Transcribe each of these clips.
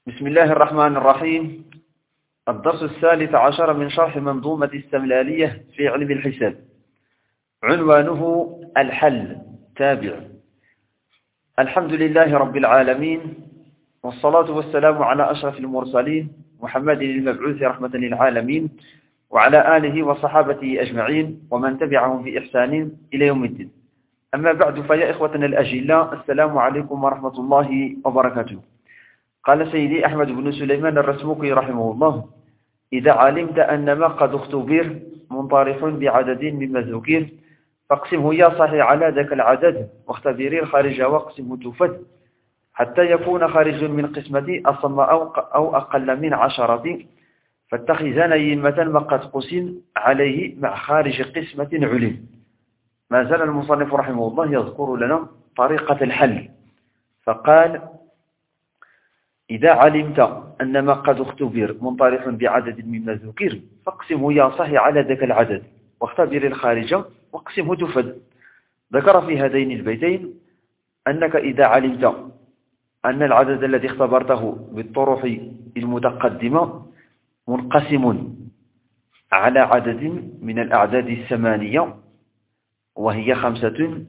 بسم الله الرحمن الرحيم. الدرس الثالث عشر من شرح منظومة السملالية في علم الحساب، عنوانه الحل. تابع. الحمد لله رب العالمين، والصلاة والسلام على أشرف المرسلين محمد المبعوث رحمة للعالمين، وعلى آله وصحابته أجمعين ومن تبعهم بإحسان إلى يوم الدين. أما بعد، فيا إخوتنا الأجلاء، السلام عليكم ورحمة الله وبركاته. قال سيدي أحمد بن سليمان الرسموكي رحمه الله: إذا علمت أن ما قد اختبر منطرح بعدد مما ذكر فاقسمه يا صحيح على ذاك العدد، واختبري الخارج واقسمه تفد، حتى يكون خارج من قسمة أصم أو أقل من 10، فاتخذن يمة ما قد قسم عليه مع خارج قسمة علم. ما زال المصنف رحمه الله يذكر لنا طريقة الحل، فقال: إذا علمت أن ما قد اختبر منطرح بعدد مما ذكر فاقسمه يا صحيح على ذاك العدد، واختبر الخارج واقسمه تفد. ذكر في هذين البيتين أنك إذا علمت أن العدد الذي اختبرته بالطرح المتقدمة منقسم على عدد من الأعداد الثمانية، وهي 5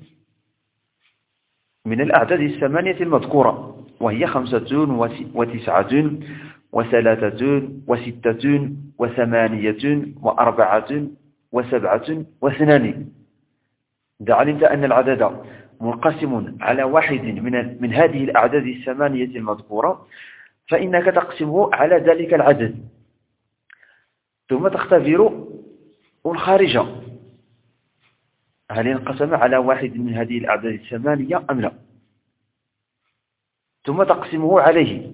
من الأعداد الثمانية المذكورة، وهي 5 و9 و3 و6 و8 و4 و7 و2. إذا علمت أن العدد منقسم على واحد من هذه الأعداد الثمانية المذكورة، فإنك تقسمه على ذلك العدد، ثم تختبر الخارج هل انقسم على واحد من هذه الأعداد الثمانية أم لا، ثم تقسمه عليه،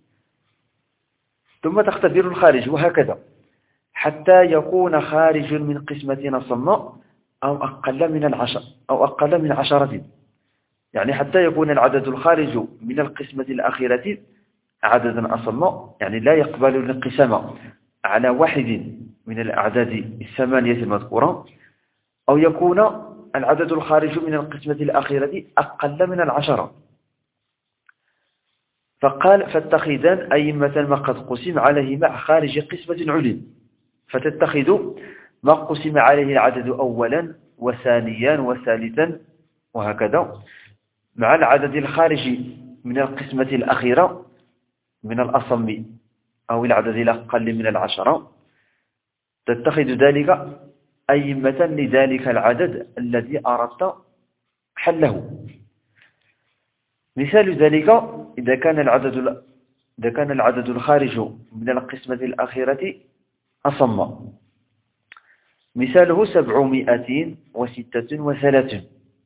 ثم تختبر الخارج، وهكذا حتى يكون خارج من قسمة أصم أو أقل من 10، يعني حتى يكون العدد الخارج من القسمة الأخيرة عددا أصم، يعني لا يقبل الانقسام على واحد من الأعداد الثمانية المذكورة، أو يكون العدد الخارج من القسمة الأخيرة أقل من 10. فقال: فاتخذان أئمة ما قد قسم عليه مع خارج قسمة علم، فتتخذ ما قسم عليه العدد أولا وثانيا وثالثا وهكذا مع العدد الخارج من القسمة الأخيرة من الأصم أو العدد الأقل من 10، تتخذ ذلك أئمة لذلك العدد الذي أردت حله. مثال ذلك: إذا كان العدد الخارج من القسمة الأخيرة أصم، مثاله 736.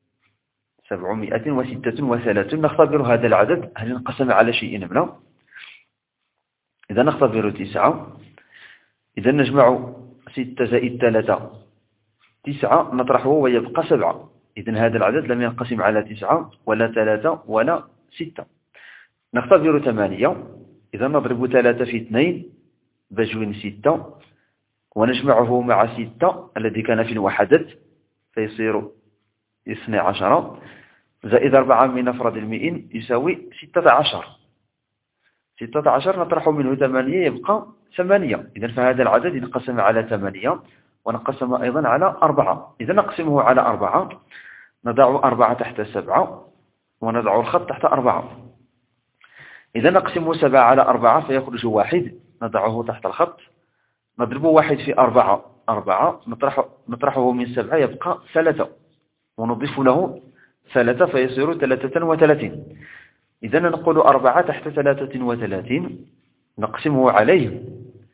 736. نختبر هذا العدد هل انقسم على شيء أم لا. إذا نختبر 9. إذا نجمع 6 زائد 3 9، نطرحه ويبقى 7. إذن هذا العدد لم ينقسم على 9 ولا 3 ولا 6. نختبر 8. إذا نضرب 3 في 2 بجوين 6، ونجمعه مع 6 الذي كان في الوحدة فيصير 12، زائد 4 من أفراد المئين يساوي 16. 16 نطرح منه 8 يبقى 8. إذن فهذا العدد انقسم على 8 ونقسم أيضا على 4. إذا نقسمه على 4، نضع 4 تحت 7 ونضع الخط تحت 4. إذا نقسم 7 على 4 فيخرج 1، نضعه تحت الخط، نضرب 1 في 4 نطرحه من 7 يبقى 3، ونضيف له 3 فيصير 33. إذا نقول 4 تحت 33 نقسمه عليه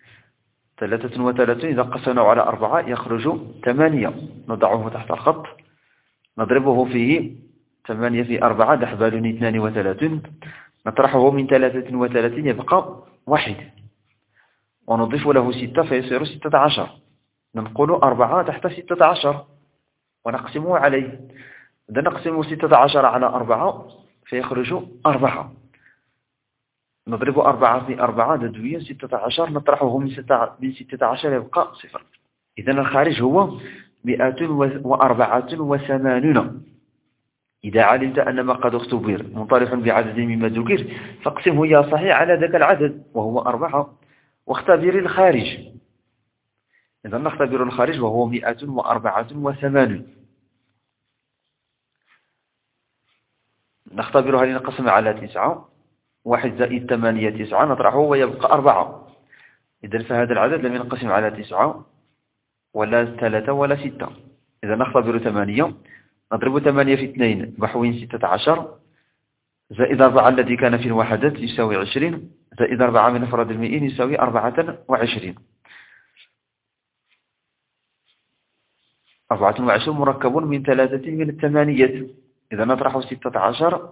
33. إذا قسمناه على 4 يخرج 8، نضعه تحت الخط، نضربه فيه 8 في 4 دحبالني 32، نطرحه من 33 يبقى 1، ونضيف له 6 فيصير 16. نقول 4 تحت 16 ونقسمه عليه. إذا نقسم 16 على 4 فيخرج 4، نضرب 4 في 4 ددويا 16، نطرحه من 16 يبقى 0. إذن الخارج هو 184. إذا علمت أن ما قد اختبر منطلق بعدد مما ذكر فاقسمه يا صحيح على ذاك العدد وهو 4 واختبر الخارج. إذا نختبر الخارج وهو 184. نختبرها لنقسم على 9. 1 زائد 8 9 نطرحه ويبقى 4. إذا فهذا العدد لم ينقسم على 9 ولا 3 ولا 6. إذا نختبر 8. نضرب 8 في 2 بحوين 16 زائد 4 الذي كان في الوحدات يساوي 20 زائد 4 من أفراد المئين يساوي 24. 24 مركب من 3 من الثمانية. إذا نطرح 16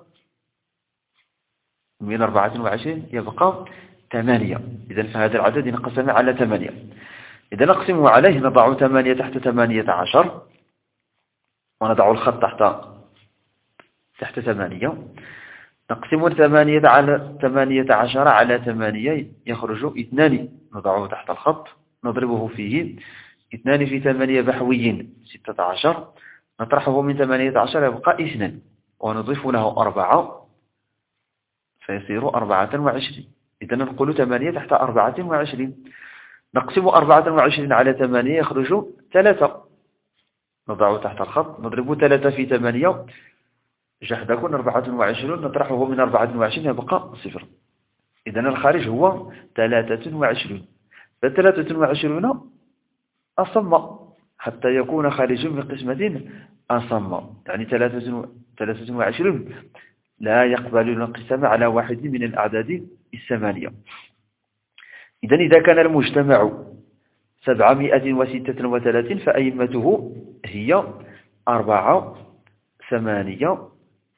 من 24 يبقى 8. إذا فهذا العدد ينقسم على 8. إذا نقسمه عليه نضع 8 تحت 18 ونضع الخط تحت 8. نقسم 8 على 18 على 8 يخرج 2 نضعه تحت الخط نضربه فيه 2 في 8 بحوي 16 نطرحه من 18 يبقى 2 ونضيف له 4 فيصير 24. إذا ننقل 8 تحت 24. نقسم 24 على 8 يخرج 3 نضعه تحت الخط نضرب 3 في 8 جحدكن 24 نطرحه من 24 يبقى 0. إذا الخارج هو 23. ف23 أصم حتى يكون خارج من قسمة أصم، يعني 23 لا يقبل الانقسام على واحد من الأعداد الثمانية. إذا كان المجتمع 736 فأئمته هي 4 8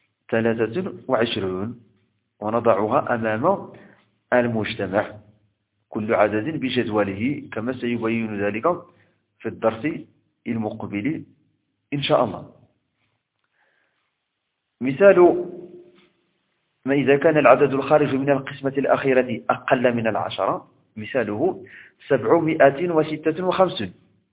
23 ونضعها أمام المجتمع كل عدد بجدوله كما سيبين ذلك في الدرس المقبل إن شاء الله. مثال ما إذا كان العدد الخارج من القسمة الأخيرة أقل من 10 مثاله 756.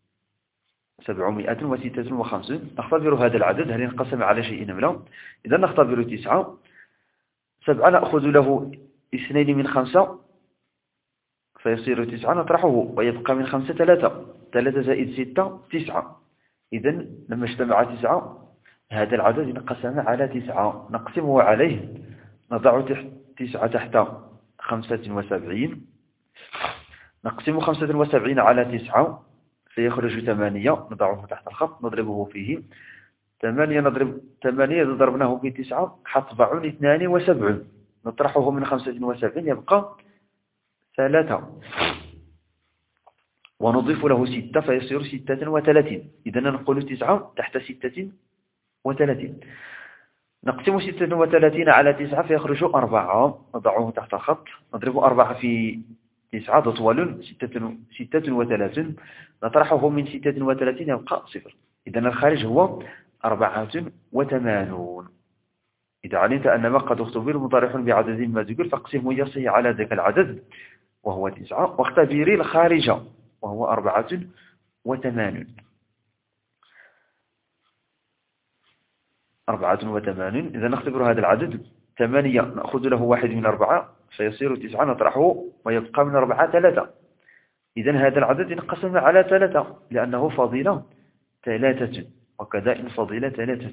756 نختبر هذا العدد هل ينقسم على شيء أم لا. إذا نختبر 9. 7 نأخذ له 2 من 5 فيصير 9 نطرحه ويبقى من 5 3 زائد 6 9. إذا لما اجتمع 9 هذا العدد ينقسم على 9 نقسمه عليه نضع 9 تحت 75 نقسم 75 على 9 فيخرج 8 نضعه تحت الخط نضربه فيه 8 نضرب 8 إذا ضربناه في 9 حطبع 72 نطرحه من 75 يبقى 3 ونضيف له 6 فيصير 36. إذا ننقل 9 تحت 36 نقسم 36 على 9 فيخرج 4 نضعه تحت الخط نضرب 4 في 9 طول 36 نطرحه من 36 يبقى 0. إذا الخارج هو 84. إذا علمت أن ما قد اختبر مضارع بعدد ما ذكر فاقسمه يصح على ذاك العدد وهو 9 واختبري الخارج وهو 84. 84. إذا نختبر هذا العدد 8 نأخذ له 1 من 4 فيصير 9 نطرحه ويبقى من 4 3. إذا هذا العدد ينقسم على 3 لأنه فضيلة 3 وكذا إن فضيلة 3.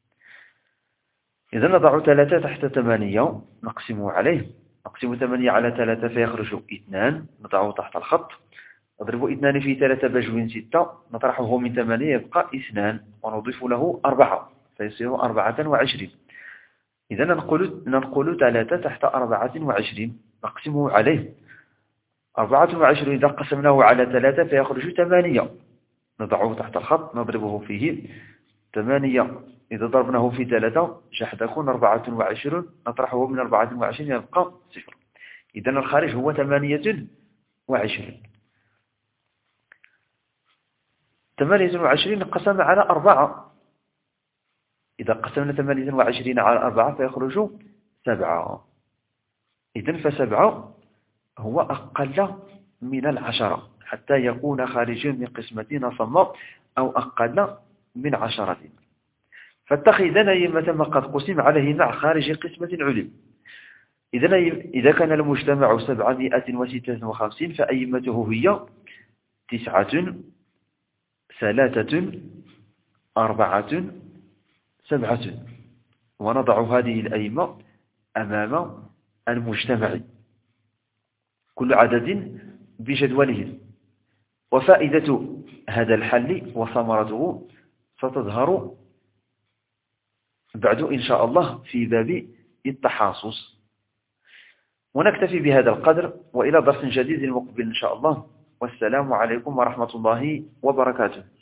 إذا نضع 3 تحت 8 نقسمه عليه نقسم 8 على 3 فيخرج 2 نضعه تحت الخط نضرب 2 في 3 بجوين 6 نطرحه من 8 يبقى 2 ونضيف له 4 فيصير 24. إذا ننقل 3 تحت 24 نقسمه عليه 24 إذا قسمناه على 3 فيخرج 8 نضعه تحت الخط نضربه فيه 8 إذا ضربناه في 3 جحدكن 24 نطرحه من 24 يبقى 0. إذا الخارج هو 28. 28 قسم على 4. إذا قسمنا 28 على 4 فيخرج 7. إذن ف7 هو أقل من 10 حتى يكون خارجا من قسمة صم أو أقل من 10. فاتخذن أئمة ما قد قسم عليه مع خارج قسمة علم. إذا كان المجتمع 756 فأئمته هي 9 3 4 7، ونضع هذه الأئمة أمام المجتمع كل عدد بجدولهم. وفائدة هذا الحل وثمرته ستظهر بعد إن شاء الله في باب التحاصص. ونكتفي بهذا القدر، وإلى درس جديد مقبل إن شاء الله، والسلام عليكم ورحمة الله وبركاته.